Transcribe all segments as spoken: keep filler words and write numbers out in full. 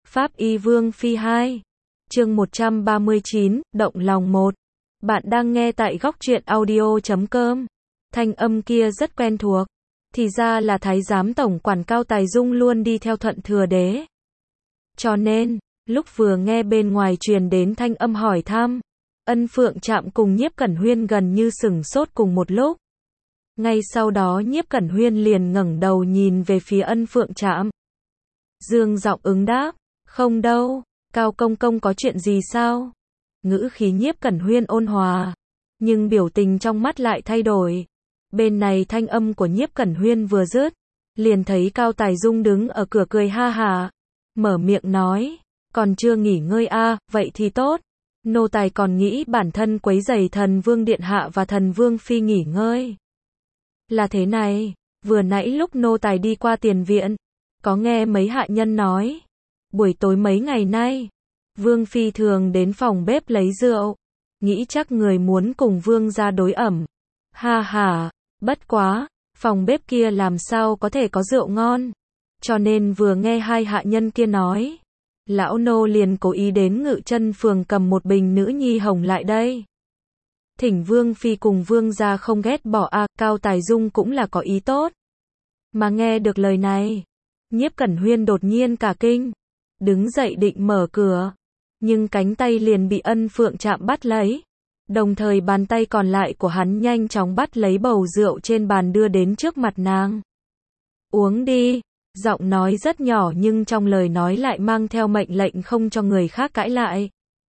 Pháp Y Vương Phi hai. Chương một trăm ba mươi chín, động lòng một. Bạn đang nghe tại góc truyện audio chấm com. Thanh âm kia rất quen thuộc. Thì ra là Thái giám tổng quản Cao Tài Dung luôn đi theo Thuận Thừa Đế. Cho nên, lúc vừa nghe bên ngoài truyền đến thanh âm hỏi thăm, Ân Phượng Trạm cùng Nhiếp Cẩn Huyên gần như sửng sốt cùng một lúc. Ngay sau đó Nhiếp Cẩn Huyên liền ngẩng đầu nhìn về phía Ân Phượng Trạm. Dương giọng ứng đáp, không đâu, Cao công công có chuyện gì sao? Ngữ khí Nhiếp Cẩn Huyên ôn hòa, nhưng biểu tình trong mắt lại thay đổi. Bên này thanh âm của Nhiếp Cẩn Huyên vừa dứt, liền thấy Cao Tài Dung đứng ở cửa cười ha hả, mở miệng nói, còn chưa nghỉ ngơi a, à, vậy thì tốt. Nô tài còn nghĩ bản thân quấy rầy thần vương điện hạ và thần vương phi nghỉ ngơi. Là thế này, vừa nãy lúc nô tài đi qua tiền viện, có nghe mấy hạ nhân nói, buổi tối mấy ngày nay, vương phi thường đến phòng bếp lấy rượu, nghĩ chắc người muốn cùng vương gia đối ẩm. Ha ha, bất quá, phòng bếp kia làm sao có thể có rượu ngon, cho nên vừa nghe hai hạ nhân kia nói, lão nô liền cố ý đến Ngự Chân phường cầm một bình nữ nhi hồng lại đây. Thỉnh vương phi cùng vương gia không ghét bỏ a, à, Cao Tài Dung cũng là có ý tốt. Mà nghe được lời này, Nhiếp Cẩn Huyên đột nhiên cả kinh, đứng dậy định mở cửa, nhưng cánh tay liền bị Ân Phượng Trạm bắt lấy, đồng thời bàn tay còn lại của hắn nhanh chóng bắt lấy bầu rượu trên bàn đưa đến trước mặt nàng. Uống đi, giọng nói rất nhỏ nhưng trong lời nói lại mang theo mệnh lệnh không cho người khác cãi lại.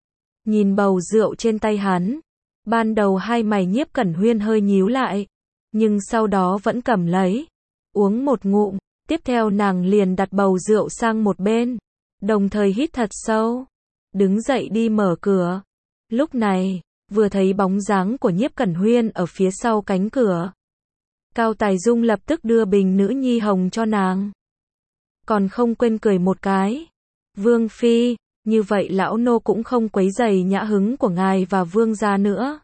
Nhìn bầu rượu trên tay hắn, ban đầu hai mày Nhiếp Cẩn Huyên hơi nhíu lại, nhưng sau đó vẫn cầm lấy, uống một ngụm, tiếp theo nàng liền đặt bầu rượu sang một bên, đồng thời hít thật sâu, đứng dậy đi mở cửa. Lúc này, vừa thấy bóng dáng của Nhiếp Cẩn Huyên ở phía sau cánh cửa, Cao Tài Dung lập tức đưa bình nữ nhi hồng cho nàng, còn không quên cười một cái. Vương phi, như vậy lão nô cũng không quấy rầy nhã hứng của ngài và vương gia nữa.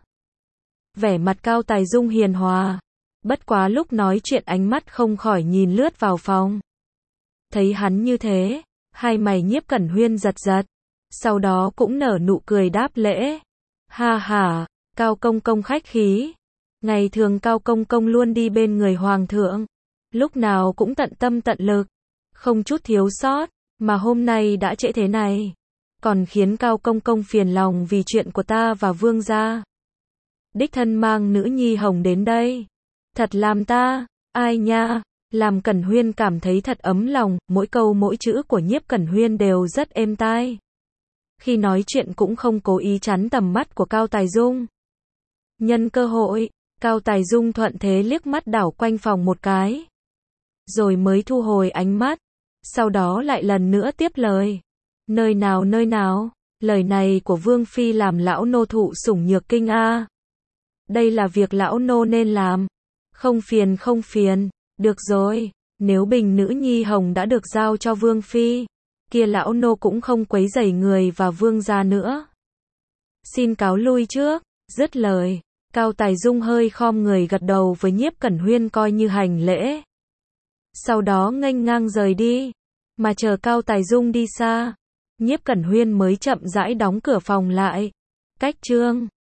Vẻ mặt Cao Tài Dung hiền hòa, bất quá lúc nói chuyện ánh mắt không khỏi nhìn lướt vào phòng. Thấy hắn như thế, hai mày Nhiếp Cẩn Huyên giật giật, sau đó cũng nở nụ cười đáp lễ. Ha ha, Cao công công khách khí. Ngày thường Cao công công luôn đi bên người hoàng thượng, lúc nào cũng tận tâm tận lực, không chút thiếu sót, mà hôm nay đã trễ thế này, còn khiến Cao công công phiền lòng vì chuyện của ta và vương gia. Đích thân mang nữ nhi hồng đến đây, thật làm ta, ai nha, làm Cẩn Huyên cảm thấy thật ấm lòng, mỗi câu mỗi chữ của Nhiếp Cẩn Huyên đều rất êm tai. Khi nói chuyện cũng không cố ý chắn tầm mắt của Cao Tài Dung. Nhân cơ hội, Cao Tài Dung thuận thế liếc mắt đảo quanh phòng một cái, rồi mới thu hồi ánh mắt, sau đó lại lần nữa tiếp lời. Nơi nào nơi nào, lời này của Vương Phi làm lão nô thụ sủng nhược kinh a. Đây là việc lão nô nên làm. Không phiền không phiền, được rồi, nếu bình nữ nhi hồng đã được giao cho Vương Phi, kia lão nô cũng không quấy rầy người và vương gia nữa. Xin cáo lui trước, dứt lời, Cao Tài Dung hơi khom người gật đầu với Nhiếp Cẩn Huyên coi như hành lễ. Sau đó nghênh ngang rời đi, mà chờ Cao Tài Dung đi xa, Nhiếp Cẩn Huyên mới chậm rãi đóng cửa phòng lại. Cách chương